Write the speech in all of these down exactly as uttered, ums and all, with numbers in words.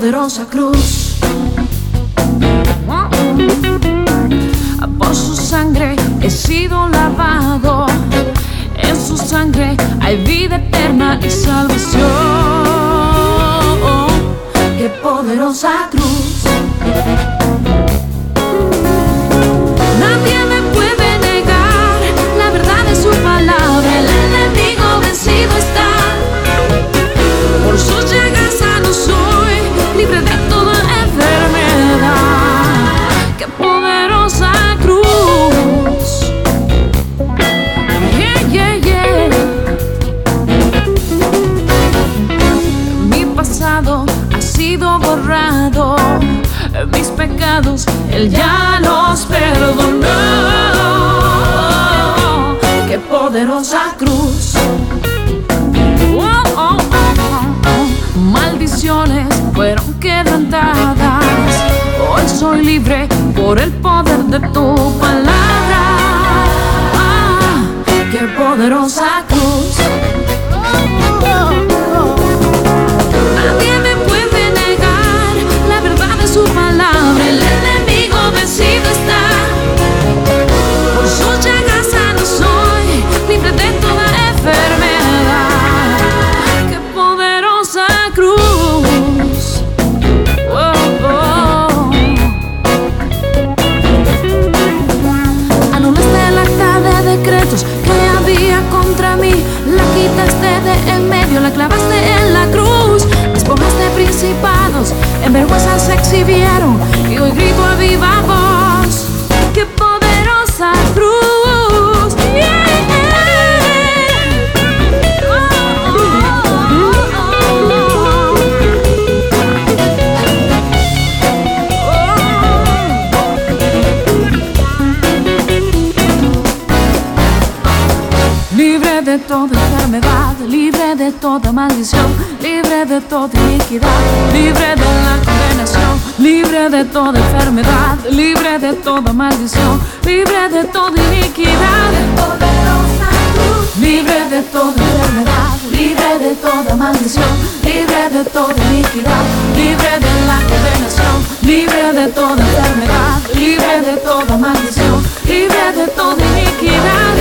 poderosa cruz. Por su sangre he sido lavado, en su sangre hay vida eterna y salvación. ¡Qué poderosa cruz! Nadie me puede negar la verdad de su palabra. El enemigo vencido está. Por sus llagas sano soy, libre de toda enfermedad. ¡Qué poderosa cruz! Yeah, yeah, yeah. Mi pasado ha sido borrado, mis pecados Él ya los perdonó. ¡Qué poderosa cruz! Oh, oh, oh, oh. Maldiciones fueron quebrantadas. Hoy soy libre por el poder de tu palabra. Ah, ¡qué poderosa cruz! Nadie me puede negar la verdad de su palabra. El enemigo vencido está. Por sus llagas sano soy, libre de toda enfermedad. ¡Qué poderosa cruz! Oh, oh. Anulaste el acta de decretos que había contra mí. La quitaste de en medio, la clavaste en la cruz. Despojaste principados, en vergüenza se exhibieron, y hoy grito a viva voz. ¡Qué poderosa cruz! Yeah. Oh, oh, oh, oh. Libre de toda enfermedad, libre de toda maldición, libre de toda iniquidad, libre de la condenación, libre de toda enfermedad, libre de toda maldición, libre de toda iniquidad, libre de toda enfermedad, libre de toda maldición, libre de toda iniquidad, libre de la condenación, libre de toda enfermedad, libre de toda maldición, libre de toda iniquidad.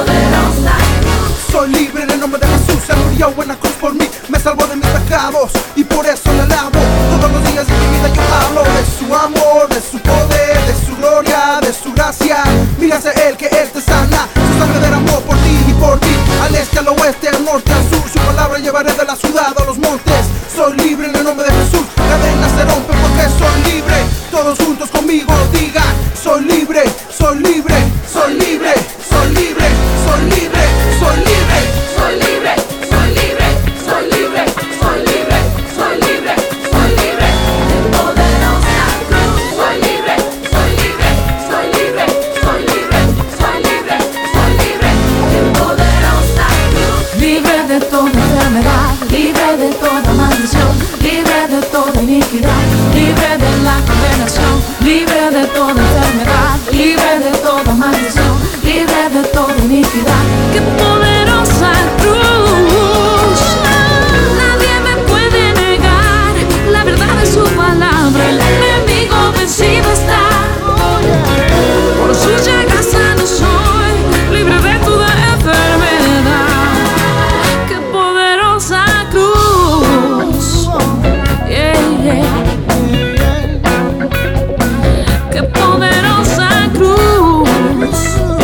Soy libre en el nombre de Jesús. Él murió en la cruz por mí, me salvó de mis pecados y por eso le alabo. Todos los días de mi vida yo hablo de su amor, de su poder, de su gloria, de su gracia. Mírase Él que Él te sana. Su sangre derramó por ti y por ti. Al este, al oeste, al norte, al sur. Su palabra llevaré de la ciudad a los montes. Soy libre en el nombre de Jesús. Cadenas se rompen porque soy libre. Todos juntos conmigo digan: soy libre, soy libre, soy libre, soy libre, soy libre, soy libre, soy libre, soy libre, soy libre, soy libre, soy libre, soy libre. ¡Qué poderosa cruz! Soy libre, soy libre, soy libre, soy libre, soy libre, soy libre. ¡Qué poderosa cruz! Libre de toda enfermedad, libre de toda maldición, libre de toda iniquidad, libre de la condenación, libre de toda enfermedad, libre de toda maldición, libre de toda iniquidad. ¡Qué poderosa cruz! Nadie me puede negar la verdad de su palabra. El enemigo vencido está. Por sus llagas sano soy, libre de toda enfermedad. ¡Qué poderosa cruz! Yeah, yeah. ¡Qué poderosa cruz!